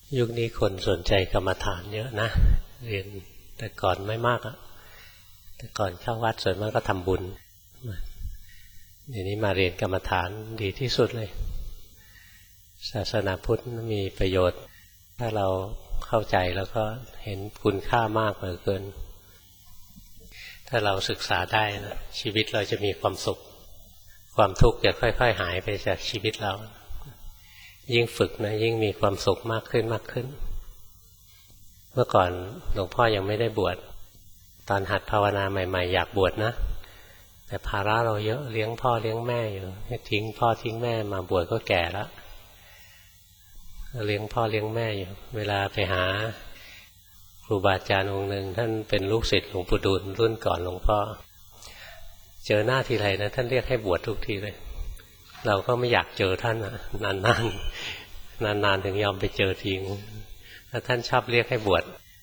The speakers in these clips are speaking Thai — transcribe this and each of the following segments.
ยุคนี้คนสนใจกรรมฐานเยอะนะเรียนแต่ก่อนไม่มากอะแต่ก่อนเข้าวัดส่วนมากก็ทำบุญเดี๋ยวนี้มาเรียนกรรมฐานดีที่สุดเลยศาสนาพุทธมีประโยชน์ถ้าเราเข้าใจแล้วก็เห็นคุณค่ามากเหลือเกินถ้าเราศึกษาได้นะชีวิตเราจะมีความสุขความทุกข์จะค่อยๆหายไปจากชีวิตเรายิ่งฝึกนะยิ่งมีความสุขมากขึ้นมากขึ้นเมื่อก่อนหลวงพ่อยังไม่ได้บวชตอนหัดภาวนาใหม่ๆอยากบวชนะแต่ภาระเราเยอะเลี้ยงพ่อเลี้ยงแม่อยู่ทิ้งพ่อทิ้งแม่มาบวชก็แก่แล้วเลี้ยงพ่อเลี้ยงแม่อยู่เวลาไปหาครูบาอาจารย์องค์หนึ่งท่านเป็นลูกศิษย์หลวงปู่ดูลรุ่นก่อนหลวงพ่อเจอหน้าทีไรนะท่านเรียกให้บวชทุกทีเลยเราก็ไม่อยากเจอท่านนานๆถึงยอมไปเจอทีแล้วท่านชอบเรียกให้บวช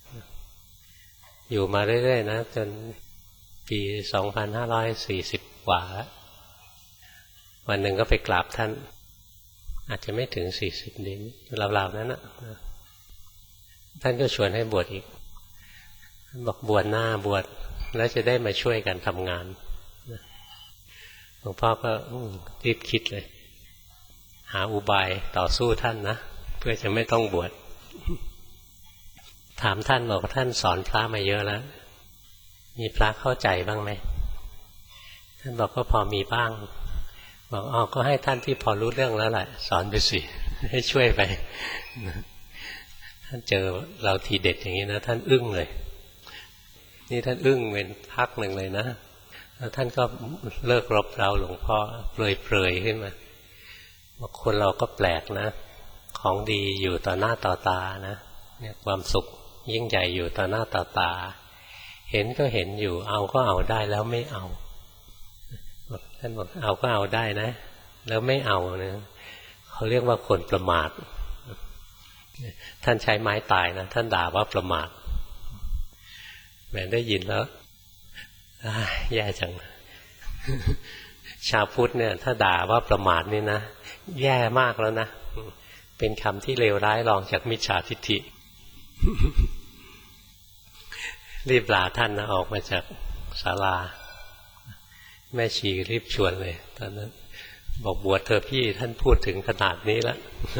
อยู่มาเรื่อยๆนะจนปี2540กว่าแล้ววันหนึ่งก็ไปกราบท่านอาจจะไม่ถึง40นิ้วราวๆนั้นนะท่านก็ชวนให้บวชอีกท่านบอกบวชหน้าบวชแล้วจะได้มาช่วยกันทำงานหลวงพ่อก็รีบคิดเลยหาอุบายต่อสู้ท่านนะเพื่อจะไม่ต้องบวชถามท่านบอกว่าท่านสอนพระมาเยอะแล้วมีพระเข้าใจบ้างไหมท่านบอกก็พอมีบ้างบอกก็ให้ท่านที่พอรู้เรื่องแล้วแหละสอนไปสิให้ช่วยไปท่านเจอเราทีเด็ดอย่างนี้นะท่านอึ้งเลยนี่ท่านอึ้งเป็นพักหนึ่งเลยนะแล้วท่านก็เลิกรบเราหลวงพ่อเปรยขึ้นมาบอกคนเราก็แปลกนะของดีอยู่ต่อหน้าต่อตานะเนี่ยความสุขยิ่งใหญ่อยู่ต่อหน้าต่อตาเห็นก็เห็นอยู่เอาก็เอาได้แล้วไม่เอาท่านบอกเอาก็เอาได้นะแล้วไม่เอานะเขาเรียกว่าคนประมาทท่านใช้ไม้ตายนะท่านด่าว่าประมาทแม้ได้ยินแล้วแย่จังชาวพุทธเนี่ยถ้าด่าว่าประมาทนี่นะแย่มากแล้วนะเป็นคำที่เลวร้ายรองจากมิจฉาทิฏฐิรีบลาท่านนะออกมาจากศาลาแม่ชีรีบชวนเลยตอนนั้นบอกบวชเถอะพี่ท่านพูดถึงขนาดนี้แล้ว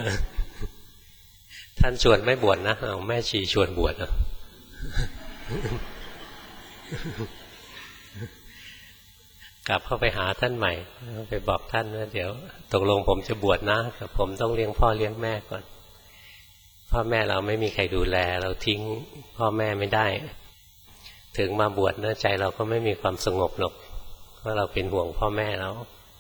ท่านชวนไม่บวชนะเอาแม่ชีชวนบวชกลับเข้าไปหาท่านใหม่ไปบอกท่านว่าเดี๋ยวตกลงผมจะบวชนะแต่ผมต้องเลี้ยงพ่อเลี้ยงแม่ก่อนพ่อแม่เราไม่มีใครดูแลเราทิ้งพ่อแม่ไม่ได้ถึงมาบวชนะใจเราก็ไม่มีความสงบหรอกเพราะเราเป็นห่วงพ่อแม่แล้ว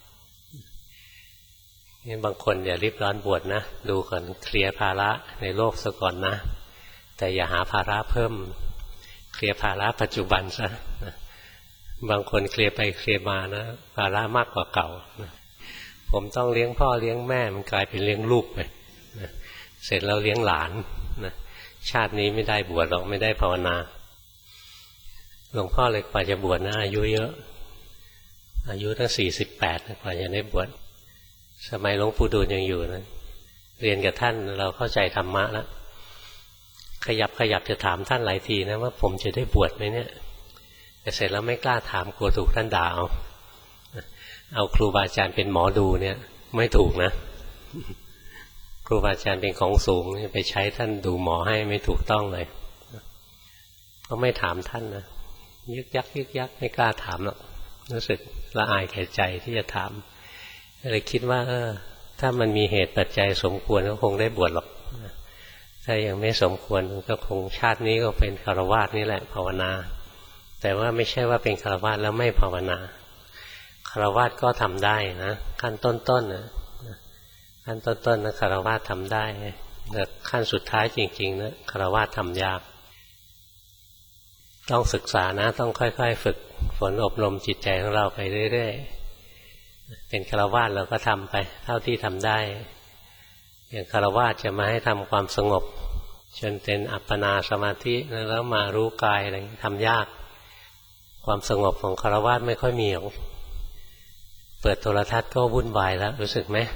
นี่บางคนอย่ารีบร้อนบวชนะดูก่อนเคลียร์ภาระในโลกซะก่อนนะแต่อย่าหาภาระเพิ่มเคลียร์ภาระปัจจุบันซะบางคนเคลียร์ไปเคลียร์มานะภาระมากกว่าเก่าผมต้องเลี้ยงพ่อเลี้ยงแม่มันกลายเป็นเลี้ยงลูกไปเสร็จแล้วเลี้ยงหลานนะชาตินี้ไม่ได้บวชหรอกไม่ได้ภาวนาหลวงพ่อเลยกว่าจะบวชนะอายุเยอะอายุตั้ง48กว่าจะได้บวชสมัยหลวงปู่ดูลยังอยู่นะเรียนกับท่านเราเข้าใจธรรมะแล้วขยับจะถามท่านหลายทีนะว่าผมจะได้บวชไหมเนี่ยแต่เสร็จแล้วไม่กล้าถามกลัวถูกท่านด่าเอาครูบาอาจารย์เป็นหมอดูเนี่ยไม่ถูกนะครูบาอาจารย์เป็นของสูงไปใช้ท่านดูหมอให้ไม่ถูกต้องเลยก็ไม่ถามท่านนะยึกยักไม่กล้าถามหรอกรู้สึกละอายแก่ใจที่จะถามเลยคิดว่าถ้ามันมีเหตุปัจจัยสมควรก็คงได้บวชหรอกถ้ายังไม่สมควรก็คงชาตินี้ก็เป็นฆราวาสนี่แหละภาวนาแต่ว่าไม่ใช่ว่าเป็นฆราวาสแล้วไม่ภาวนาฆราวาสก็ทำได้นะขั้นต้นๆนะขั้นต้นๆนะฆราวาสทำได้แต่ขั้นสุดท้ายจริงๆนะฆราวาสทำยากต้องศึกษานะต้องค่อยๆฝึกฝนอบรมจิตใจของเราไปเรื่อยๆเป็นฆราวาสเราก็ทำไปเท่าที่ทำได้อย่างฆราวาสจะมาให้ทำความสงบจนเป็นอัปปนาสมาธิแล้วมารู้กายอะไรทำยากความสงบของฆราวาสไม่ค่อยมีหรอกเปิดโทรทัศน์ก็วุ่นวายแล้วรู้สึกไหม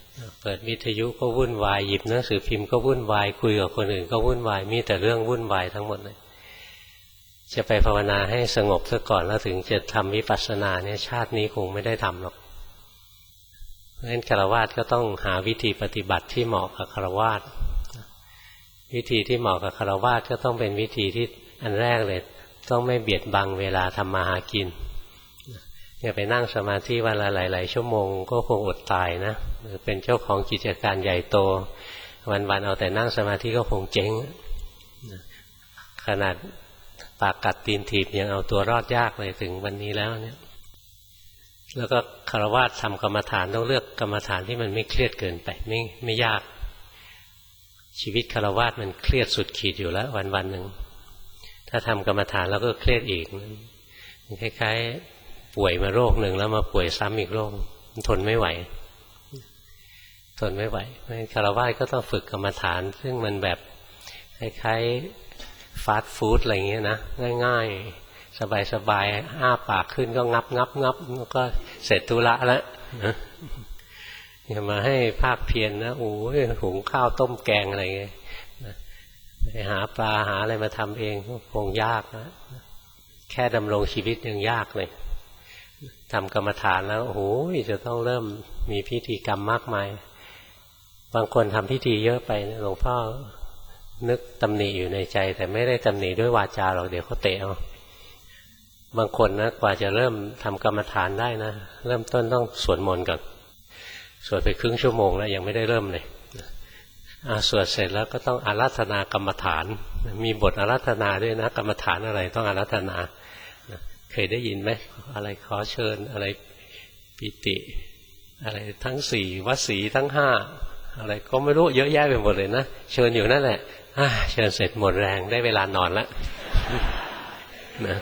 เปิดวิทยุก็วุ่นวายหยิบหนังสือพิมพ์ก็วุ่นวายคุยกับคนอื่นก็วุ่นวายมีแต่เรื่องวุ่นวายทั้งหมดเลยจะไปภาวนาให้สงบซะก่อนแล้วถึงจะทำวิปัสสนาเนี่ยชาตินี้คงไม่ได้ทำหรอกเพราะฉะนั้นฆราวาสก็ต้องหาวิธีปฏิบัติที่เหมาะกับฆราวาสวิธีที่เหมาะกับฆราวาสก็ต้องเป็นวิธีที่อันแรกเลยต้องไม่เบียดบังเวลาทำมาหากินอย่าไปนั่งสมาธิวันละหลายๆชั่วโมงก็คงอดตายนะเป็นเจ้าของกิจการใหญ่โตวันๆเอาแต่นั่งสมาธิก็คงเจ๊งขนาดปากกัดตีนถีบยังเอาตัวรอดยากเลยถึงวันนี้แล้วเนี่ยแล้วก็ฆราวาสทำกรรมฐานต้องเลือกกรรมฐานที่มันไม่เครียดเกินไปไม่ยากชีวิตฆราวาสมันเครียดสุดขีดอยู่แล้ววันๆหนึ่งถ้าทำกรรมฐานแล้วก็เครียดอีกมันคล้ายๆป่วยมาโรคหนึ่งแล้วมาป่วยซ้ำอีกโรคมันทนไม่ไหวเพราะฉะนั้นฆราวาสก็ต้องฝึกกรรมฐานซึ่งมันแบบคล้ายๆฟาสต์ฟู้ดอะไรเงี้ยนะง่ายๆสบายๆอ้าปากขึ้นก็งับแล้วก็เสร็จธุระแล้วอย่ามาให้ภาคเพียร นะโอ้ยหุงข้าวต้มแกงอะไรเงี้ยไปหาปลาหาอะไรมาทำเองคงยากนะแค่ดำรงชีวิตยังยากเลยทำกรรมฐานแล้วโอ้โหจะต้องเริ่มมีพิธีกรรมมากมายบางคนทำพิธีเยอะไปหลวงพ่อนึกตำหนิอยู่ในใจแต่ไม่ได้ตำหนิด้วยวาจาหรอกเดี๋ยวเขาเตะเอาบางคนนะกว่าจะเริ่มทำกรรมฐานได้นะเริ่มต้นต้องสวดมนต์ก่อนสวดไปครึ่งชั่วโมงแล้วยังไม่ได้เริ่มเลยสวดเสร็จแล้วก็ต้องอาราธนากรรมฐานมีบทอาราธนาด้วยนะกรรมฐานอะไรต้องอาราธนาเคยได้ยินไหมอะไรขอเชิญอะไรปิติอะไรทั้งสี่วสีทั้งห้าอะไรก็ไม่รู้เยอะแยะไปหมดเลยนะเชิญอยู่นั่นแหละเชิญเสร็จหมดแรงได้เวลานอนแล้วนะ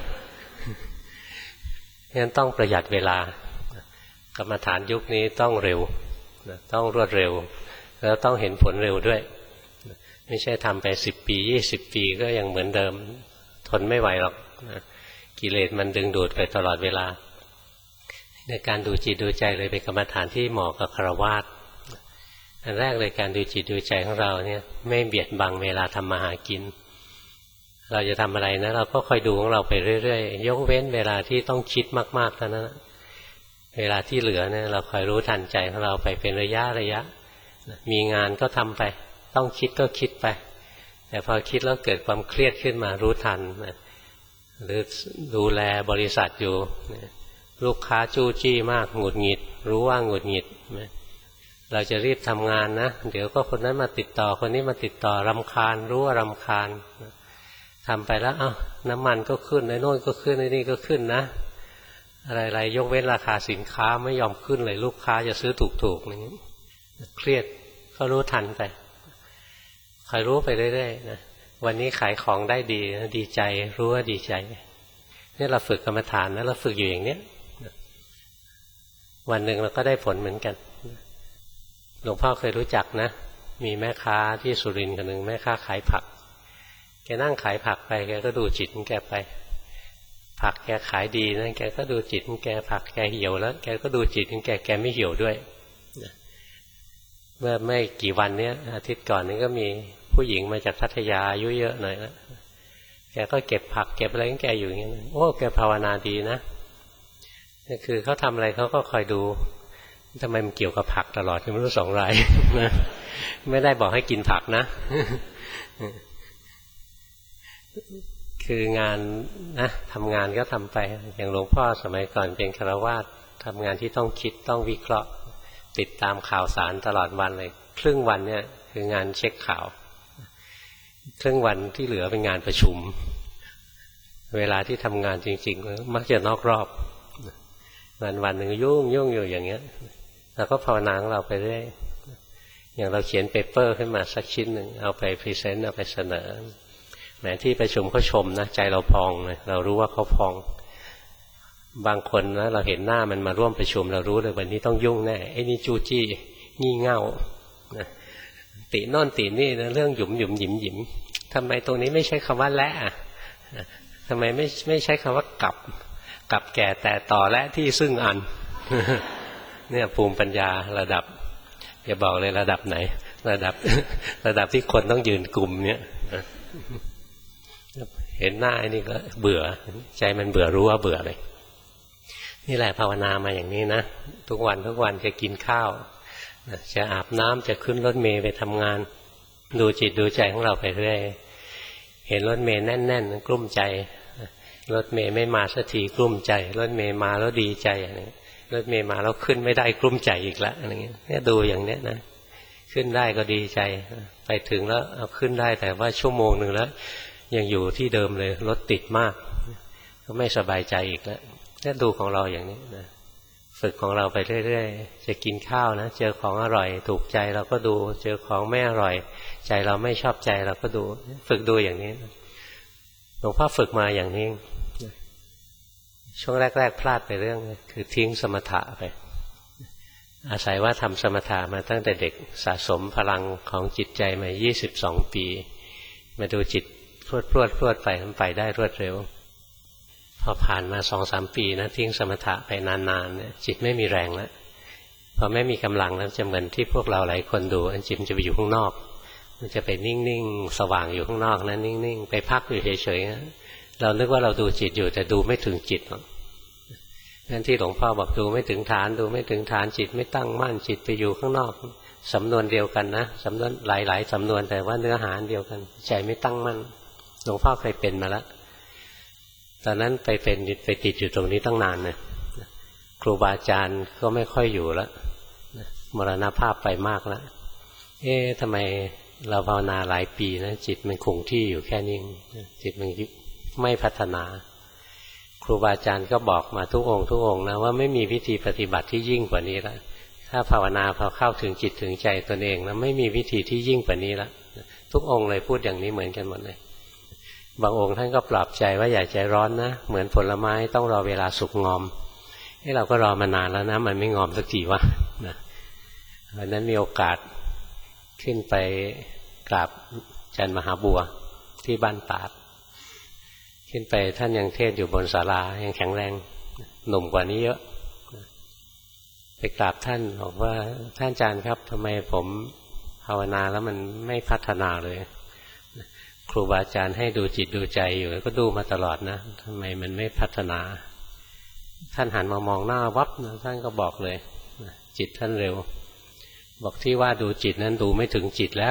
งั้นต้องประหยัดเวลากรรมฐานยุคนี้ต้องเร็วต้องรวดเร็วแล้วต้องเห็นผลเร็วด้วยไม่ใช่ทำไป10 ปี20 ปีก็ยังเหมือนเดิมทนไม่ไหวหรอกกิเลสมันดึงดูดไปตลอดเวลาในการดูจิตดูใจเลยเป็นกรรมฐานที่เหมาะกับฆราวาสอันแรกเลยการดูจิตดูใจของเราเนี่ยไม่เบียดบังเวลาทำมาหากินเราจะทำอะไรนะเราก็คอยดูของเราไปเรื่อยๆยกเว้นเวลาที่ต้องคิดมากๆเท่านั้นเวลาที่เหลือเนี่ยเราคอยรู้ทันใจของเราไปเป็นระยะมีงานก็ทำไปต้องคิดก็คิดไปแต่พอคิดแล้วเกิดความเครียดขึ้นมารู้ทันหรือดูแลบริษัทอยู่ลูกค้าจู้จี้มากหงุดหงิดรู้ว่าหงุดหงิดเราจะรีบทำงานนะเดี๋ยวก็คนนั้นมาติดต่อคนนี้มาติดต่อรำคาญรู้ว่ารำคาญทำไปแล้วน้ำมันก็ขึ้นไอ้โน่นก็ขึ้นไอ้นี่ก็ขึ้นนะอะไรยกเว้นราคาสินค้าไม่ยอมขึ้นเลยลูกค้าจะซื้อถูกๆอย่างนี้เครียดก็รู้ทันไปคอยรู้ไปเรื่อยๆนะวันนี้ขายของได้ดีดีใจรู้ว่าดีใจนี่เราฝึกกรรมฐานนะเราฝึกอยู่อย่างเนี้ยวันหนึ่งเราก็ได้ผลเหมือนกันหลวงพ่อเคยรู้จักนะมีแม่ค้าที่สุรินทร์คนหนึ่งแม่ค้าขายผักแกนั่งขายผักไปแกก็ดูจิตของแกไปผักแกขายดีนะแกก็ดูจิตของแกผักแกเหี่ยวแล้วแกก็ดูจิตของแกไม่เหี่ยวด้วยเมื่อไม่กี่วันเนี้ยอาทิตย์ก่อนนี้ก็มีผู้หญิงมาจากพัทยาอายุเยอะหน่อยแล้วแกก็เก็บผักเก็บอะไรของแกอยู่อย่างนี้โอ้แกภาวนาดีนะนี่คือเขาทำอะไรเขาก็คอยดูทำไมมันเกี่ยวกับผักตลอดไม่รู้2 รายนะไม่ได้บอกให้กินผักนะคืองานนะทำงานก็ทำไปอย่างหลวงพ่อสมัยก่อนเป็นฆราวาสทำงานที่ต้องคิดต้องวิเคราะห์ติดตามข่าวสารตลอดวันเลยครึ่งวันเนี่ยคืองานเช็คข่าวครึ่งวันที่เหลือเป็นงานประชุมเวลาที่ทำงานจริงๆมักจะนอกรอบวันหนึ่งยุ่งอยู่อย่างเงี้ยเราก็ภาวนาของเราไปเรื่อยอย่างเราเขียนเปเปอร์ขึ้นมาสักชิ้นหนึ่งเอาไปพรีเซนต์เอาไปเสนอแม้ที่ประชุมเขาชมนะใจเราพองเลยเรารู้ว่าเขาพองบางคนนะเราเห็นหน้ามันมาร่วมประชุมเรารู้เลยวันนี้ต้องยุ่งแน่ไอ้นี่จู้จี้งี่เง่านะติโน่นตินี่นะเรื่องหยุมหยิมทำไมตรงนี้ไม่ใช้คำว่าและทำไมไม่ใช้คำว่ากับแก่แต่ต่อและที่ซึ่งอันเนี่ยภูมิปัญญาระดับไปอย่าบอกเลยระดับไหนระดับที่คนต้องยืนกลุ่มเนี้ยเห็นหน้าไอ้นี่ก็เบื่อใจมันเบื่อรู้ว่าเบื่อเลยนี่แหละภาวนามาอย่างนี้นะทุกวันจะกินข้าวจะอาบน้ำจะขึ้นรถเมล์ไปทำงานดูจิตดูใจของเราไปเรื่อยเห็นรถเมล์แน่นๆกลุ้มใจรถเมล์ไม่มาสักทีกลุ้มใจรถเมล์มาแล้วดีใจอะไรรถเมล์มาแล้วขึ้นไม่ได้กลุ้มใจอีกแล้วอะไรเงี้ยเนี่ยดูอย่างเนี้ยนะขึ้นได้ก็ดีใจไปถึงแล้วเอาขึ้นได้แต่ว่าชั่วโมงนึงแล้วยังอยู่ที่เดิมเลยรถติดมากก็ไม่สบายใจอีกแล้วเนี่ยดูของเราอย่างนี้นะฝึกของเราไปเรื่อยๆจะกินข้าวนะเจอของอร่อยถูกใจเราก็ดูเจอของไม่อร่อยใจเราไม่ชอบใจเราก็ดูฝึกดูอย่างนี้หลวงพ่อฝึกมาอย่างนี้ช่วงแรกๆพลาดไปเรื่องคือทิ้งสมถะไปอาศัยว่าทำสมถะมาตั้งแต่เด็กสะสมพลังของจิตใจมา22 ปีมาดูจิตพรวดไปมันไปได้รวดเร็วพอผ่านมา 2-3 ปีนะทิ้งสมถะไปนานๆเนี่ยจิตไม่มีแรงแล้วพอไม่มีกำลังแล้วจะเหมือนที่พวกเราหลายคนดูจิตมันจะไปอยู่ข้างนอกมันจะไปนิ่งๆสว่างอยู่ข้างนอกนะนิ่งๆไปพักอยู่เฉยๆนะเรานึกว่าเราดูจิตอยู่แต่ดูไม่ถึงจิตหรอกนั่นที่หลวงพ่อบอกดูไม่ถึงฐานดูไม่ถึงฐานจิตไม่ตั้งมั่นจิตไปอยู่ข้างนอกสำนวนเดียวกันนะสำนวนหลายๆสำนวนแต่ว่าเนื้อหาเดียวกันใจไม่ตั้งมั่นหลวงพ่อเคยเป็นมาแล้วตอนนั้นไปติดอยู่ตรงนี้ตั้งนานเลยครูบาอาจารย์ก็ไม่ค่อยอยู่แล้วมรณภาพไปมากแล้วทำไมเราภาวนาหลายปีนะจิตมันคงที่อยู่แค่นี้จิตมันไม่พัฒนาครูบาอาจารย์ก็บอกมาทุกองค์นะว่าไม่มีวิธีปฏิบัติที่ยิ่งกว่านี้แล้วถ้าภาวนาพอเข้าถึงจิตถึงใจตนเองแล้วไม่มีวิธีที่ยิ่งกว่านี้แล้วทุกองค์เลยพูดอย่างนี้เหมือนกันหมดเลยบางองค์ท่านก็ปลอบใจว่าอย่าใจร้อนนะเหมือนผลไม้ต้องรอเวลาสุกงอมเราก็รอมานานแล้วนะมันไม่งอมสักทีวะนะวันนั้นมีโอกาสขึ้นไปกราบอาจารย์มหาบัวที่บ้านตาดขึ้นไปท่านยังเทศอยู่บนศาลายังแข็งแรงหนุ่มกว่านี้เยอะไปกราบท่านบอกว่าท่านอาจารย์ครับทำไมผมภาวนาแล้วมันไม่พัฒนาเลยครูบาอาจารย์ให้ดูจิตดูใจอยู่ก็ดูมาตลอดนะทำไมมันไม่พัฒนาท่านหันมามองหน้าวับนะท่านก็บอกเลยจิตท่านเร็วบอกที่ว่าดูจิตนั้นดูไม่ถึงจิตแล้ว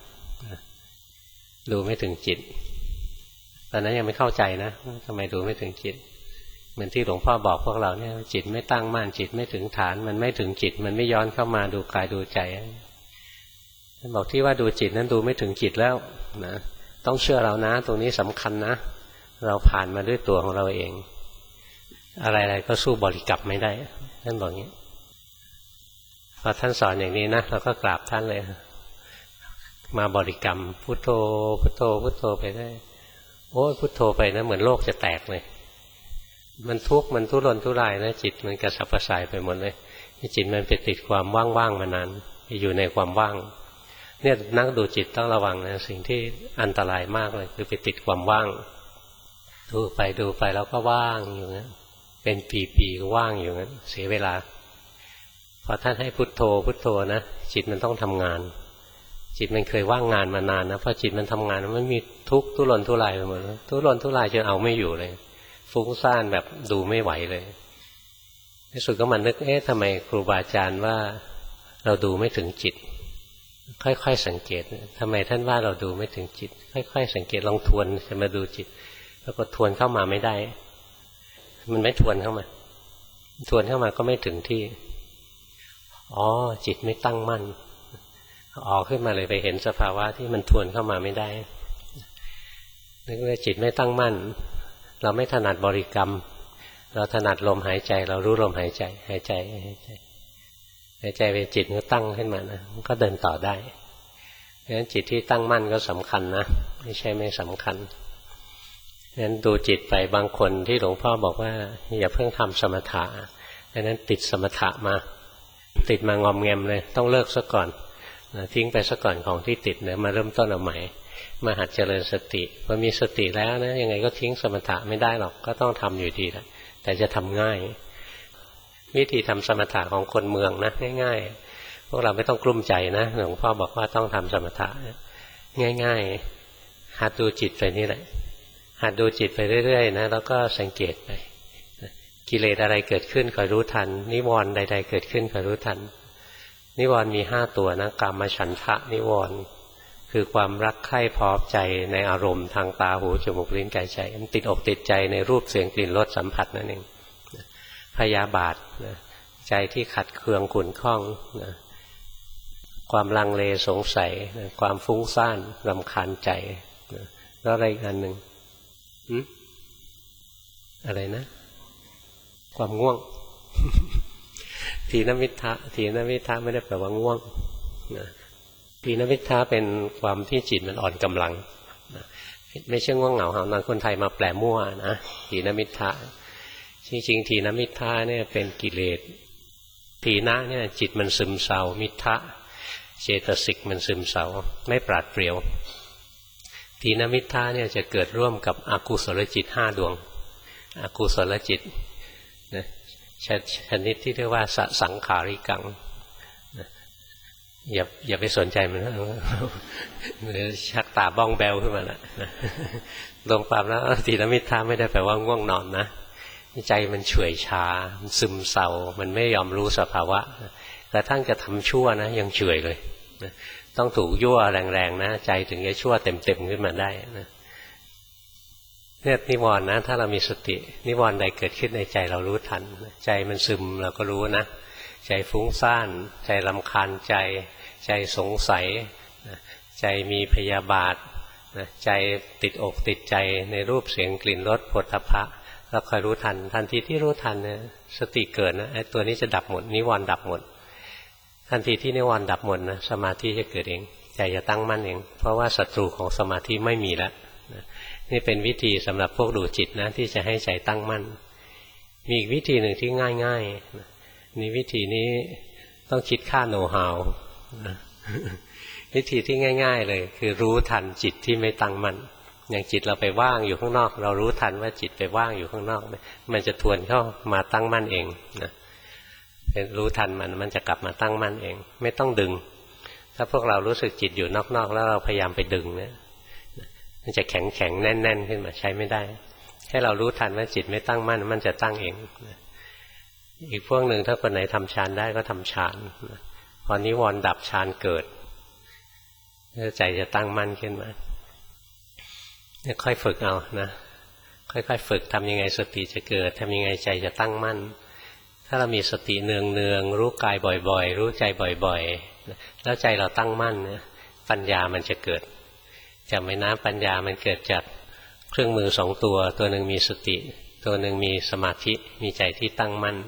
ดูไม่ถึงจิตตอนนั้นยังไม่เข้าใจนะทำไมดูไม่ถึงจิตเหมือนที่หลวงพ่อบอกพวกเราเนี่ยจิตไม่ตั้งมั่นจิตไม่ถึงฐานมันไม่ถึงจิตมันไม่ย้อนเข้ามาดูกายดูใจท่านบอกที่ว่าดูจิตนั้นดูไม่ถึงจิตแล้วนะต้องเชื่อเรานะตรงนี้สำคัญนะเราผ่านมาด้วยตัวของเราเองอะไรๆก็สู้บริกรรมไม่ได้ท่านบอกอย่างนี้พอท่านสอนอย่างนี้นะเราก็กราบท่านเลยมาบริกรรมพุทโธพุทโธพุทโธไปได้โอ้ยพุทโธไปนะเหมือนโลกจะแตกเลยมันทุกข์มันทุรนทุรายนะจิตมันกระสับกระส่ายไปหมดเลยจิตมันไปติดความว่างๆมานานอยู่ในความว่างเนี่ยนักดูจิตต้องระวังนะสิ่งที่อันตรายมากเลยคือไปติดความว่างดูไปแล้วก็ว่างอยู่งั้นเป็นปีๆก็ว่างอยู่งั้นเสียเวลาพอท่านให้พุทโธพุทโธนะจิตมันต้องทำงานจิตมันเคยว่างงานมานานนะพอจิตมันทำงานมันมีทุกข์ทุรนทุรายไปหมดทุรนทุรายจนเอาไม่อยู่เลยฟุ้งซ่านแบบดูไม่ไหวเลยในสุดก็มันนึกทำไมครูบาอาจารย์ว่าเราดูไม่ถึงจิตค่อยๆสังเกตทำไมท่านว่าเราดูไม่ถึงจิตค่อยๆสังเกตลองทวนจะมาดูจิตแล้วก็ทวนเข้ามาไม่ได้มันไม่ทวนเข้ามาทวนเข้ามาก็ไม่ถึงที่จิตไม่ตั้งมั่นออกขึ้นมาเลยไปเห็นสภาวะที่มันทวนเข้ามาไม่ได้นึกว่าจิตไม่ตั้งมั่นเราไม่ถนัดบริกรรมเราถนัดลมหายใจเรารู้ลมหายใจหายใจเป็นจิตก็ตั้งขึ้นมานะก็เดินต่อได้เพราะฉะนั้นจิตที่ตั้งมั่นก็สำคัญนะไม่ใช่ไม่สำคัญงั้นดูจิตไปบางคนที่หลวงพ่อบอกว่าอย่าเพิ่งทำสมถะดังนั้นติดสมถะมาติดมางอมแงมเลยต้องเลิกซะก่อนทิ้งไปซะก่อนของที่ติดเนี่ยมาเริ่มต้นเอาใหม่มาหัดเจริญสติพอมีสติแล้วนะยังไงก็ทิ้งสมถะไม่ได้หรอกก็ต้องทำอยู่ดีแหละแต่จะทำง่ายวิธีทำสมถะของคนเมืองนะง่ายๆพวกเราไม่ต้องกลุ้มใจนะหลวงพ่อบอกว่าต้องทำสมถะง่ายๆหัดดูจิตไปนี่แหละหัดดูจิตไปเรื่อยๆนะแล้วก็สังเกตไปกิเลสอะไรเกิดขึ้นคอยรู้ทันนิวรณ์ใดๆเกิดขึ้นคอยรู้ทันนิวรณ์มี5ตัวนะกามฉันทะนิวรณ์คือความรักใคร่พอใจในอารมณ์ทางตาหูจมูกลิ้นกายใจมันติดอกติดใจในรูปเสียงกลิ่นรสสัมผัสนั่นเองพยาบาทใจที่ขัดเคืองขุ่นข้องความลังเลสงสัยความฟุ้งซ่านรำคาญใจแล้วอะไรอีกอันหนึ่งอะไรนะความง่วง ทีนมิทธะทีนมิทธะไม่ได้แปลว่าง่วงทีนมิทธะเป็นความที่จิตมันอ่อนกำลังไม่ใช่ง่วงเหงาหานอนคนไทยมาแปลมั่วนะทีนมิทธะจริงๆทีนมิทธะเนี่ยเป็นกิเลสทีนะเนี่ยจิตมันซึมเศร้ามิทธะเจตสิกมันซึมเศร้าไม่ปราดเปรียวทีนมิทธะเนี่ยจะเกิดร่วมกับอกุศลจิต5 ดวงอกุศลจิตนะชนิดที่เรียกว่าสังขาริกังอย่าไปสนใจมันชักตาบ้องแบวขึ้นมาละลงความแล้วทีนมิทธะไม่ได้แปลว่าง่วงนอนนะใจมันเฉื่อยชามันซึมเศร้ามันไม่ยอมรู้สภาวะกระทั่งจะทำชั่วนะยังเฉื่อยเลยต้องถูกยั่วแรงๆนะใจถึงจะชั่วเต็มๆขึ้นมาได้นะเนี่ยนิวรณ์นะถ้าเรามีสตินิวรณ์ใดเกิดขึ้นในใจเรารู้ทันใจมันซึมเราก็รู้นะใจฟุ้งซ่านใจรำคาญใจสงสัยใจมีพยาบาทใจติดอกติดใจในรูปเสียงกลิ่นรสโผฏฐัพพะเราคอยรู้ทันทันทีที่รู้ทันเนี่ยสติเกิดนะไอ้ตัวนี้จะดับหมดนิวรณ์ดับหมดทันทีที่นิวรณ์ดับหมดนะสมาธิจะเกิดเองใจจะตั้งมั่นเองเพราะว่าศัตรูของสมาธิไม่มีแล้วนี่เป็นวิธีสำหรับพวกดูจิตนะที่จะให้ใจตั้งมั่นมีอีกวิธีหนึ่งที่ง่ายๆนี่วิธีนี้ต้องคิดค่าโนว์ฮาววิธีที่ง่ายๆเลยคือรู้ทันจิตที่ไม่ตั้งมั่นอย่างจิตเราไปว่างอยู่ข้างนอกเรารู้ทันว่าจิตไปว่างอยู่ข้างนอกมันจะทวนเข้ามาตั้งมั่นเองนะรู้ทันมันจะกลับมาตั้งมั่นเองไม่ต้องดึงถ้าพวกเรารู้สึกจิตอยู่นอกๆแล้วเราพยายามไปดึงเนี่ยมันจะแข็งแน่นๆขึ้นมาใช้ไม่ได้ให้เรารู้ทันว่าจิตไม่ตั้งมั่นมันจะตั้งเองอีกพวกหนึ่งถ้าคนไหนทำฌานได้ก็ทำฌานพอนิวรณ์ดับฌานเกิดใจจะตั้งมั่นขึ้นมาค่อยฝึกเอานะค่อยๆฝึกทำยังไงสติจะเกิดทำยังไงใจจะตั้งมั่นถ้าเรามีสติเนืองๆรู้กายบ่อยๆรู้ใจบ่อยๆแล้วใจเราตั้งมั่นนะปัญญามันจะเกิดจำไว้นะปัญญามันเกิดจากเครื่องมือ2 ตัวตัวหนึ่งมีสติตัวหนึ่งมีสมาธิมีใจที่ตั้งมั่น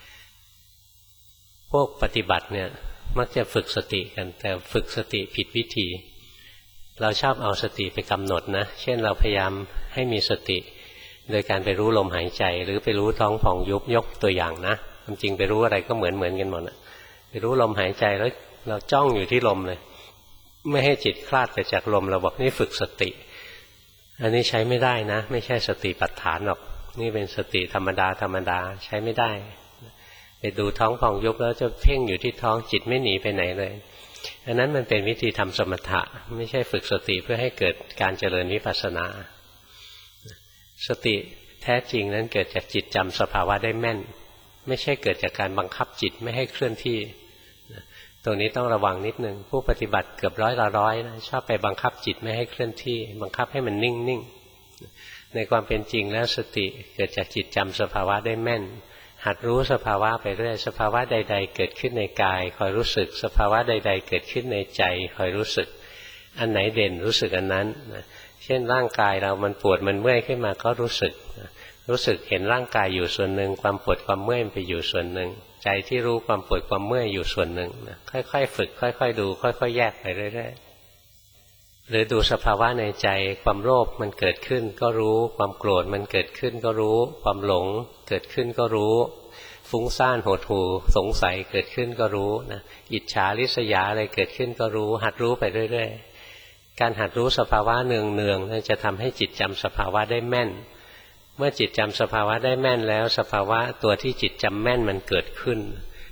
พวกปฏิบัติเนี่ยมักจะฝึกสติกันแต่ฝึกสติผิดวิธีเราชอบเอาสติไปกำหนดนะเช่นเราพยายามให้มีสติโดยการไปรู้ลมหายใจหรือไปรู้ท้องผ่องยุบยกตัวอย่างนะความจริงไปรู้อะไรก็เหมือนกันหมดนะไปรู้ลมหายใจแล้วเราจ้องอยู่ที่ลมเลยไม่ให้จิตคลาดไปจากลมเราบอกนี่ฝึกสติอันนี้ใช้ไม่ได้นะไม่ใช่สติปัฏฐานหรอกนี่เป็นสติธรรมดาใช้ไม่ได้ไปดูท้องผ่องยุบแล้วจะเพ่งอยู่ที่ท้องจิตไม่หนีไปไหนเลยอันนั้นมันเป็นวิธีทำสมถะไม่ใช่ฝึกสติเพื่อให้เกิดการเจริญวิปัสสนาสติแท้จริงนั้นเกิดจากจิตจำสภาวะได้แม่นไม่ใช่เกิดจากการบังคับจิตไม่ให้เคลื่อนที่ตรงนี้ต้องระวังนิดนึงผู้ปฏิบัติเกือบ100 ละ100นะชอบไปบังคับจิตไม่ให้เคลื่อนที่บังคับให้มันนิ่งในความเป็นจริงแล้วสติเกิดจากจิตจำสภาวะได้แม่นหัดรู้สภาวะไปเรื่อยสภาวะใดๆเกิดขึ้นในกายคอยรู้สึกสภาวะใดๆเกิดขึ้นในใจคอยรู้สึกอันไหนเด่นรู้สึกอันนั้นเช่นร่างกายเรามันปวดมันเมื่อยขึ้นมาก็รู้สึกเห็นร่างกายอยู่ส่วนหนึ่งความปวดความเมื่อยไปอยู่ส่วนหนึ่งใจที่รู้ความปวดความเมื่อยอยู่ส่วนหนึ่งค่อยๆฝึกค่อยๆดูค่อยๆแยกไปเรื่อยๆหรือดูสภาวะในใจความโลภมันเกิดขึ้นก็รู้ความโกรธมันเกิดขึ้นก็รู้ความหลงเกิดขึ้นก็รู้ฟุ้งซ่านหดหู่สงสัยเกิดขึ้นก็รู้นะอิจฉาริษยาอะไรเกิดขึ้นก็รู้หัดรู้ไปเรื่อยๆการหัดรู้สภาวะเนืองๆนั่นจะทำให้จิตจำสภาวะได้แม่นเมื่อจิตจำสภาวะได้แม่นแล้วสภาวะตัวที่จิตจำแม่นมันเกิดขึ้น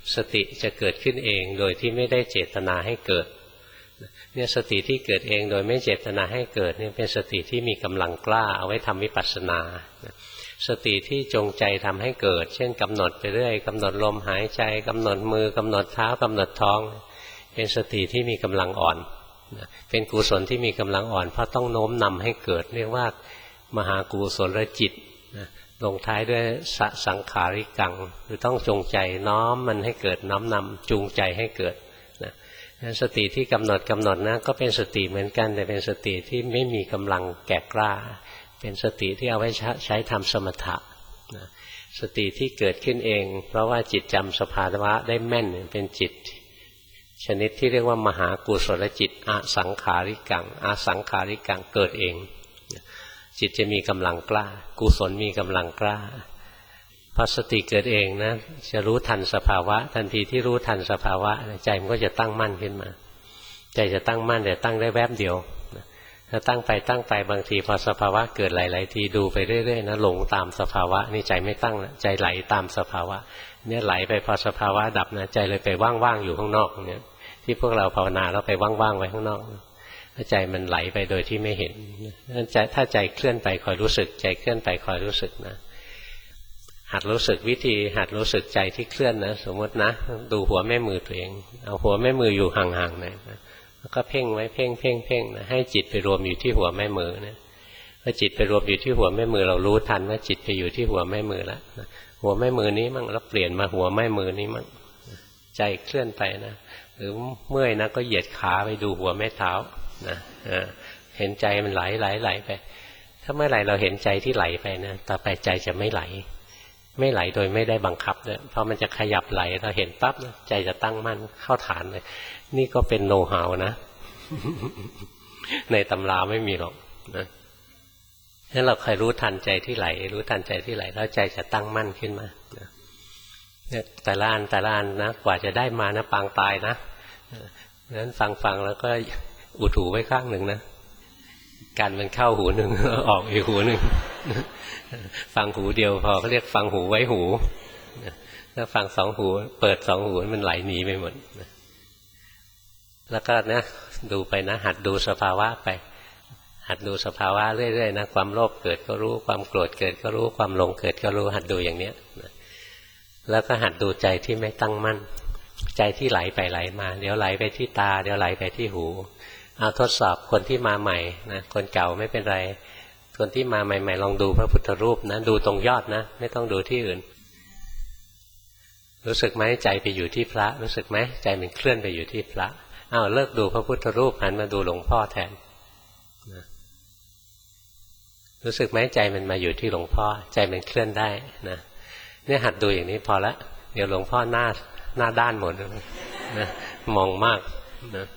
สติจะเกิดขึ้นเองโดยที่ไม่ได้เจตนาให้เกิดเนี่ยสติที่เกิดเองโดยไม่เจตนาให้เกิดเนี่ยเป็นสติที่มีกำลังกล้าเอาไว้ทำวิปัสสนาสติที่จงใจทำให้เกิดเช่นกำหนดไปเรื่อยกำหนดลมหายใจกำหนดมือกำหนดเท้ากำหนดท้องเป็นสติที่มีกำลังอ่อนเป็นกุศลที่มีกำลังอ่อนเพราะต้องโน้มนำให้เกิดเรียกว่ามหากุศลจิตลงท้ายด้วยสังขาริกังคือต้องจงใจน้อมมันให้เกิดน้อมนำจูงใจให้เกิดสติที่กำหนดนะก็เป็นสติเหมือนกันแต่เป็นสติที่ไม่มีกำลังแก่กล้าเป็นสติที่เอาไว้ใช้ทำสมถะสติที่เกิดขึ้นเองเพราะว่าจิตจำสภาวะได้แม่นเป็นจิตชนิดที่เรียกว่ามหากุศลจิตอสังขาริกังอสังขาริกังเกิดเองจิตจะมีกำลังกล้ากุศลมีกำลังกล้าพอสติเกิดเองนะจะรู้ทันสภาวะทันทีที่รู้ทันสภาวะใจมันก็จะตั้งมั่นขึ้นมาใจจะตั้งมั่นแต่ตั้งได้แวบเดียวถ้าตั้งไปบางทีพอสภาวะเกิดหลายๆทีดูไปเรื่อยๆนะหลงตามสภาวะนี่ใจไม่ตั้งนะใจไหลตามสภาวะเนี่ยไหลไปพอสภาวะดับนะใจเลยไปว่างๆอยู่ข้างนอกเนี่ยที่พวกเราภาวนาแล้วไปว่างๆไว้ข้างนอกใจมันไหลไปโดยที่ไม่เห็นถ้าใจเคลื่อนไปคอยรู้สึกใจเคลื่อนไปคอยรู้สึกนะหัดรู้สึกวิธีหัดรู้สึกใจที่เคลื่อนนะสมมตินะดูหัวแม่มือตัวเองเอาหัวแม่มืออยู่ห่างๆหน่อยนะแล้วก็เพ่งไว้เพ่งนะให้จิตไปรวมอยู่ที่หัวแม่มือนะพอจิตไปรวมอยู่ที่หัวแม่มือเรารู้ทันว่าจิตไปอยู่ที่หัวแม่มือแล้วหัวแม่มือนี้มั่งแล้วเปลี่ยนมาหัวแม่มือนี้มั่งใจเคลื่อนไปนะหรือเมื่อยนะก็เหยียดขาไปดูหัวแม่เท้านะเห็นใจมันไหลไปถ้าเมื่อไหร่เราเห็นใจที่ไหลไปนะต่อไปใจจะไม่ไหลโดยไม่ได้บังคับด้วยเพราะมันจะขยับไหลเราเห็นปั๊บใจจะตั้งมั่นเข้าฐานเลยนี่ก็เป็นโน้ตฮาวนะ ในตำราไม่มีหรอกนะถ้าเราคอยรู้ทันใจที่ไหลรู้ทันใจที่ไหลแล้วใจจะตั้งมั่นขึ้นมาเนี่ยแต่ละอันนะกว่าจะได้มานะปางตายนะงั้นฟังแล้วก็อุดหูไว้ข้างหนึ่งนะการมันเข้าหูหนึ่งออกอีกหูหนึ่งฟังหูเดียวพอเขาเรียกฟังหูไว้หูถ้าฟังสองหูเปิดสองหูมันไหลหนีไปหมดแล้วก็นะดูไปนะหัดดูสภาวะไปหัดดูสภาวะเรื่อยๆนะความโลภเกิดก็รู้ความโกรธเกิดก็รู้ความหลงเกิดก็รู้หัดดูอย่างเนี้ยแล้วก็หัดดูใจที่ไม่ตั้งมั่นใจที่ไหลไปไหลมาเดี๋ยวไหลไปที่ตาเดี๋ยวไหลไปที่หูเอาทดสอบคนที่มาใหม่นะคนเก่าไม่เป็นไรคนที่มาใหม่ๆลองดูพระพุทธรูปนะดูตรงยอดนะไม่ต้องดูที่อื่นรู้สึกไหมใจไปอยู่ที่พระรู้สึกไหมใจมันเคลื่อนไปอยู่ที่พระอ้าวเลิกดูพระพุทธรูปหันมาดูหลวงพ่อแทนนะรู้สึกไหมใจมันมาอยู่ที่หลวงพ่อใจมันเคลื่อนได้นะเนี่ยหัดดูอย่างนี้พอละเดี๋ยวหลวงพ่อหน้าด้านหมดนะมองมากนะ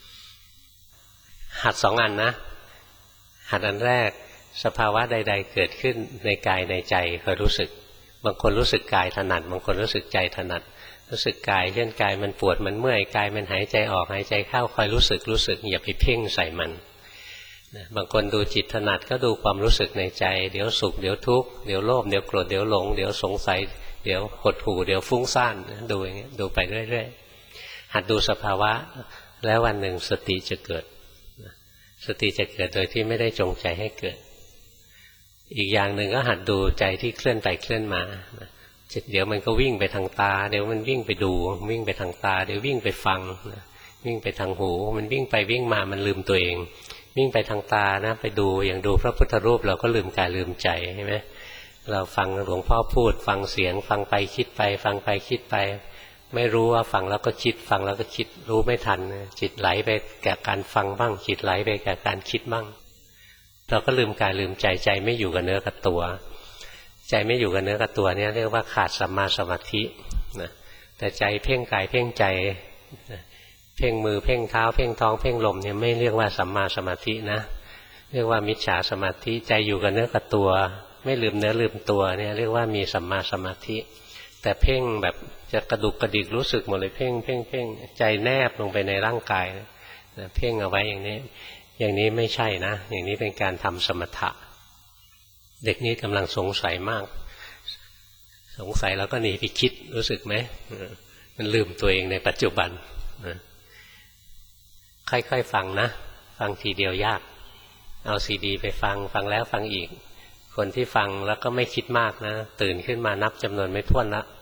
หัดสองอันนะหัดอันแรกสภาวะใดๆเกิดขึ้นในกายในใจคอยรู้สึกบางคนรู้สึกกายถนัดบางคนรู้สึกใจถนัดรู้สึกกายเช่นกายมันปวดมันเมื่อยกายมันหายใจออกหายใจเข้าคอยรู้สึกอย่าไปเพ่งใส่มันบางคนดูจิตถนัดก็ดูความรู้สึกในใจเดี๋ยวสุขเดี๋ยวทุกข์เดี๋ยวโลภเดี๋ยวโกรธเดี๋ยวหลงเดี๋ยวสงสัยเดี๋ยวหดหู่เดี๋ยวฟุ้งซ่านดูอย่างเงี้ยดูไปเรื่อยๆหัดดูสภาวะแล้ววันหนึ่งสติจะเกิดสติจะเกิดโดยที่ไม่ได้จงใจให้เกิดอีกอย่างหนึ่งก็หัดดูใจที่เคลื่อนไปเคลื่อนมาเดี๋ยวมันก็วิ่งไปทางตาเดี๋ยวมันวิ่งไปดูวิ่งไปทางตาเดี๋ยววิ่งไปฟังวิ่งไปทางหูมันวิ่งไปวิ่งมามันลืมตัวเองวิ่งไปทางตานะไปดูอย่างดูพระพุทธรูปเราก็ลืมกายลืมใจใช่ไหมเราฟังหลวงพ่อพูดฟังเสียงฟังไปคิดไปฟังไปคิดไปไม่รู้ว่าฟังแล้วก็คิดฟังแล้วก็คิดรู้ไม่ทันจิตไหลไปแก่การฟังบ้างจิตไหลไปแก่การคิดบ้างเราก็ลืมกายลืมใจใจไม่อยู่กับเนื้อกับตัวใจไม่อยู่กับเนื้อกับตัวเนี่ยเรียกว่าขาดสัมมาสมาธินะแต่ใจเพ่งกายเพ่งใจเพ่งมือเพ่งเท้าเพ่งท้องเพ่งลมเนี่ยไม่เรียกว่าสัมมาสมาธินะเรียกว่ามิจฉาสมาธิใจอยู่กับเนื้อกับตัวไม่ลืมเนื้อลืมตัวเนี่ยเรียกว่ามีสัมมาสมาธิแต่เพ่งแบบจะกระดุกกระดิกรู้สึกหมดเลยเพ่งใจแนบลงไปในร่างกายเพ่งเอาไว้อย่างนี้ไม่ใช่นะอย่างนี้เป็นการทำสมถะเด็กนี้กำลังสงสัยมากสงสัยแล้วก็หนีไปคิดรู้สึกไหมมันลืมตัวเองในปัจจุบันนะค่อยๆฟังนะฟังทีเดียวยากเอาซีดีไปฟังแล้วฟังอีกคนที่ฟังแล้วก็ไม่คิดมากนะตื่นขึ้นมานับจำนวนไม่ถ้วนละ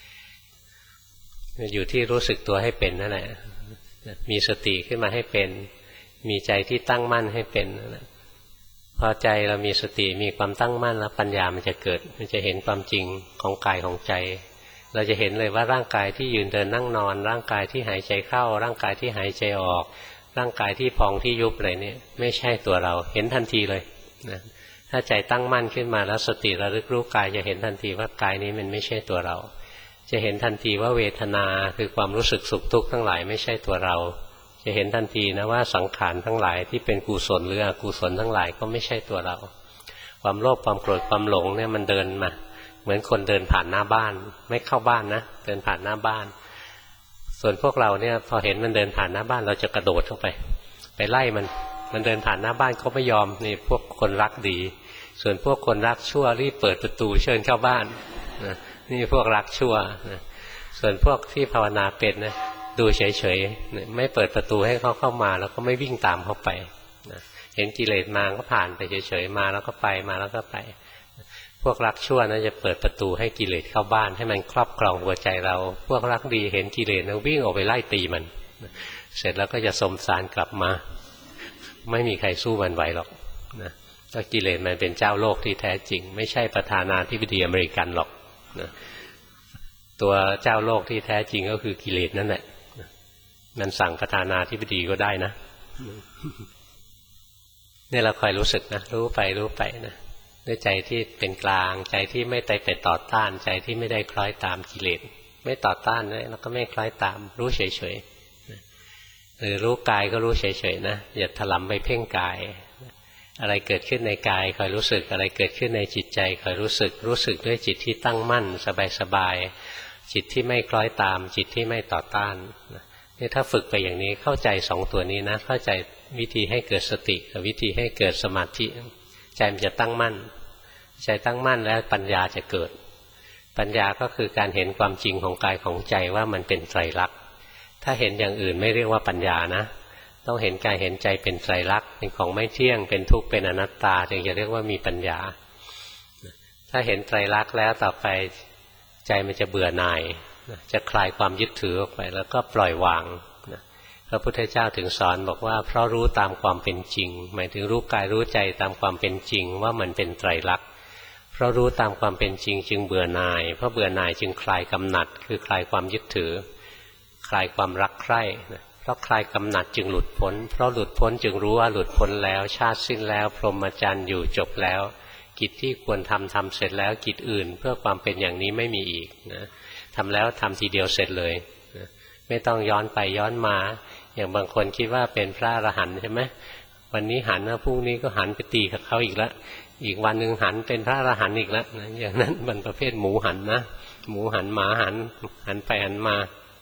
อยู่ที่รู้สึกตัวให้เป็นนั่นแหละมีสติขึ้นมาให้เป็นมีใจที่ตั้งมั่นให้เป็นพอใจเรามีสติมีความตั้งมั่นแล้วปัญญามันจะเกิดมันจะเห็นความจริงของกายของใจเราจะเห็นเลยว่าร่างกายที่ยืนเดินนั่งนอนร่างกายที่หายใจเข้าร่างกายที่หายใจออกร่างกายที่พองที่ยุบอะไรเนี่ยไม่ใช่ตัวเราเห็นทันทีเลยนะถ้าใจตั้งมั่นขึ้นมาแล้วสติระลึกรู้กายจะเห็นทันทีว่ากายนี้มันไม่ใช่ตัวเราจะเห็นทันทีว่าเวทนาคือความรู้สึกสุขทุกข์ทั้งหลายไม่ใช่ตัวเราจะเห็นทันทีนะว่าสังขารทั้งหลายที่เป็นกุศลหรืออกุศลทั้งหลายก็ไม่ใช่ตัวเราความโลภความโกรธความหลงเนี่ยมันเดินมาเหมือนคนเดินผ่านหน้าบ้านไม่เข้าบ้านนะเดินผ่านหน้าบ้านส่วนพวกเราเนี่ยพอเห็นมันเดินผ่านหน้าบ้านเราจะกระโดดเข้าไปไล่มันเดินผ่านหน้าบ้านเขาไม่ยอมนี่พวกคนรักดีส่วนพวกคนรักชั่วรีบเปิดประตูเชิญเข้าบ้านนี่พวกรักชั่วส่วนพวกที่ภาวนาเป็นนะดูเฉยๆไม่เปิดประตูให้เขาเข้ามาแล้วก็ไม่วิ่งตามเขาไปเห็นกิเลสมาก็ผ่านไปเฉยๆมาแล้วก็ไปมาแล้วก็ไปพวกรักชั่วนะจะเปิดประตูให้กิเลสเข้าบ้านให้มันครอบครองหัวใจเราพวกรักดีเห็นกิเลสแล้ววิ่งออกไปไล่ตีมันเสร็จแล้วก็จะสมสารกลับมาไม่มีใครสู้มันไหวหรอกนะก็กิเลสมันเป็นเจ้าโลกที่แท้จริงไม่ใช่ประธานาธิบดีอเมริกันหรอกนะตัวเจ้าโลกที่แท้จริงก็คือกิเลสนั่นแหละมันสั่งประธานาธิบดีก็ได้นะนี่เราคอยรู้สึกนะรู้ไปนะด้วยใจที่เป็นกลางใจที่ไม่ไปต่อต้านใจที่ไม่ได้คล้อยตามกิเลสไม่ต่อต้านนะแล้วก็ไม่คล้อยตามรู้เฉยๆหรือรู้กายก็รู้เฉยๆนะอย่าถลำไปเพ่งกายอะไรเกิดขึ้นในกายคอยรู้สึกอะไรเกิดขึ้นในจิตใจคอยรู้สึกด้วยจิตที่ตั้งมั่นสบายๆจิตที่ไม่คล้อยตามจิตที่ไม่ต่อต้านนี่ถ้าฝึกไปอย่างนี้เข้าใจสองตัวนี้นะเข้าใจวิธีให้เกิดสติกับวิธีให้เกิดสมาธิใจมันจะตั้งมั่นใจตั้งมั่นแล้วปัญญาจะเกิดปัญญาก็คือการเห็นความจริงของกายของใจว่ามันเป็นไตรลักษณ์ถ้าเห็นอย่างอื่นไม่เรียกว่าปัญญานะต้องเห็นกายเห็นใจเป็นไตรลักษณ์เป็นของไม่เที่ยงเป็นทุกข์เป็นอนัตตาจึงจะเรียกว่ามีปัญญาถ้าเห็นไตรลักษณ์แล้วต่อไปใจมันจะเบื่อหน่ายจะคลายความยึดถือออกไปแล้วก็ปล่อยวางพระพุทธเจ้าถึงสอนบอกว่าเพราะรู้ตามความเป็นจริงหมายถึงรู้กายรู้ใจตามความเป็นจริงว่ามันเป็นไตรลักษณ์เพราะรู้ตามความเป็นจริงจึงเบื่อหน่ายเพราะเบื่อหน่ายจึงคลายกำหนัดคือคลายความยึดถือคลายความรักใคร่เพราะคลายกำหนัดจึงหลุดพ้นเพราะหลุดพ้นจึงรู้ว่าหลุดพ้นแล้วชาติสิ้นแล้วพรหมจรรย์อยู่จบแล้วกิจที่ควรทำเสร็จแล้วกิจอื่นเพื่อความเป็นอย่างนี้ไม่มีอีกนะทำแล้วทำทีเดียวเสร็จเลยนะไม่ต้องย้อนไปย้อนมาอย่างบางคนคิดว่าเป็นพระอรหันต์ใช่ไหมวันนี้หันแล้วพรุ่งนี้ก็หันไปตีกับเขาอีกแล้วอีกวันหนึ่งหันเป็นพระอรหันต์อีกแล้วนะอย่างนั้นมันประเภทหมูหันนะหมูหันหมาหันไปหันมา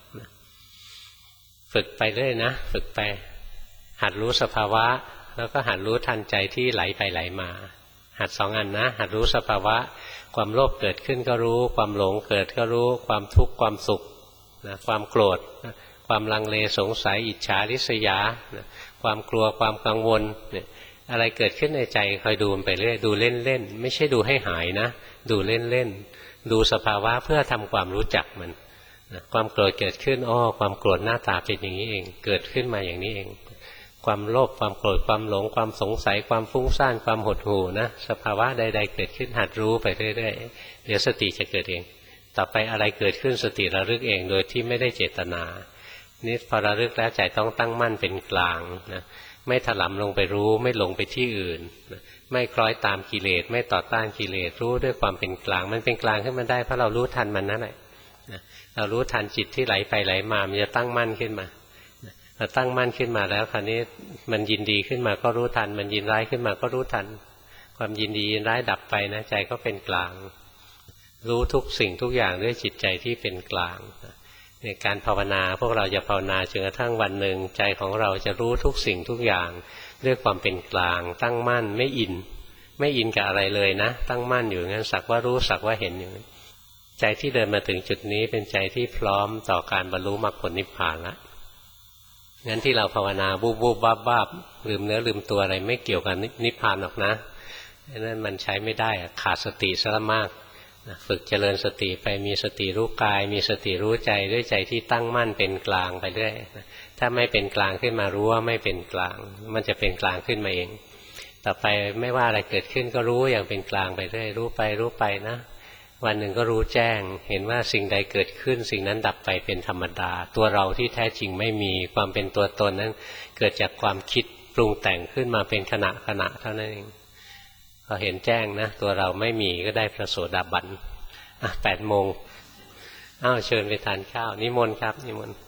ฝึกไปเรื่อยนะฝึกไปหัดรู้สภาวะแล้วก็หัดรู้ทันใจที่ไหลไปไหลมาหัดสองอันนะหัดรู้สภาวะความโลภเกิดขึ้นก็รู้ความหลงเกิดก็รู้ความทุกข์ความสุขนะความโกรธนะความลังเลสงสัยอิจฉาริษยานะความกลัวความกังวลเนี่ยอะไรเกิดขึ้นในใจคอยดูมันไปเรื่อยดูเล่นๆไม่ใช่ดูให้หายนะดูเล่นๆดูสภาวะเพื่อทำความรู้จักมันความโกรธเกิดขึ้นความโกรธหน้าตาเป็นอย่างนี้เองเกิดขึ้นมาอย่างนี้เองความโลภความโกรธความหลงความสงสัยความฟุ้งซ่านความหดหู่นะสภาวะใดๆเกิดขึ้นหัดรู้ไปเรื่อยๆเดี๋ยวสติจะเกิดเองต่อไปอะไรเกิดขึ้นสติระลึกเองโดยที่ไม่ได้เจตนานี่พอระลึกแล้วใจต้องตั้งมั่นเป็นกลางนะไม่ถลำลงไปรู้ไม่หลงไปที่อื่นนะไม่คล้อยตามกิเลสไม่ต่อต้านกิเลสรู้ด้วยความเป็นกลางมันเป็นกลางขึ้นมาได้เพราะเรารู้ทันมันนั่นแหละเรารู้ทันจิตที่ไหลไปไหลมามันจะตั้งมั่นขึ้นมาพอตั้งมั่นขึ้นมาแล้วคราวนี้มันยินดีขึ้นมาก็รู้ทันมันยินร้ายขึ้นมาก็รู้ทันความยินดียินร้ายดับไปนะใจก็เป็นกลางรู้ทุกสิ่งทุกอย่างด้วยจิตใจที่เป็นกลางในการภาวนาพวกเราจะภาวนาจนกระทั่งวันหนึ่งใจของเราจะรู้ทุกสิ่งทุกอย่างด้วยความเป็นกลางตั้งมั่นไม่อินกับอะไรเลยนะตั้งมั่นอยู่งั้นสักว่ารู้สักว่าเห็นอยู่ใจที่เดินมาถึงจุดนี้เป็นใจที่พร้อมต่อการบรรลุมรรคผลนิพพานแล้วงั้นที่เราภาวนาบูบบูบบ้าบ้าลืมเนื้อลืมตัวอะไรไม่เกี่ยวกับนิพพานหรอกนะนั่นมันใช้ไม่ได้ขาดสติซะมากฝึกเจริญสติไปมีสติรู้กายมีสติรู้ใจด้วยใจที่ตั้งมั่นเป็นกลางไปเรื่อยถ้าไม่เป็นกลางขึ้นมารู้ว่าไม่เป็นกลางมันจะเป็นกลางขึ้นมาเองต่อไปไม่ว่าอะไรเกิดขึ้นก็รู้อย่างเป็นกลางไปเรื่อยรู้ไปนะวันหนึ่งก็รู้แจ้งเห็นว่าสิ่งใดเกิดขึ้นสิ่งนั้นดับไปเป็นธรรมดาตัวเราที่แท้จริงไม่มีความเป็นตัวตนนั้นเกิดจากความคิดปรุงแต่งขึ้นมาเป็นขณะเท่านั้นเองพอเห็นแจ้งนะตัวเราไม่มีก็ได้พระโสดาบัน8 โมงเชิญไปทานข้าวนิมนต์ครับนิมนต์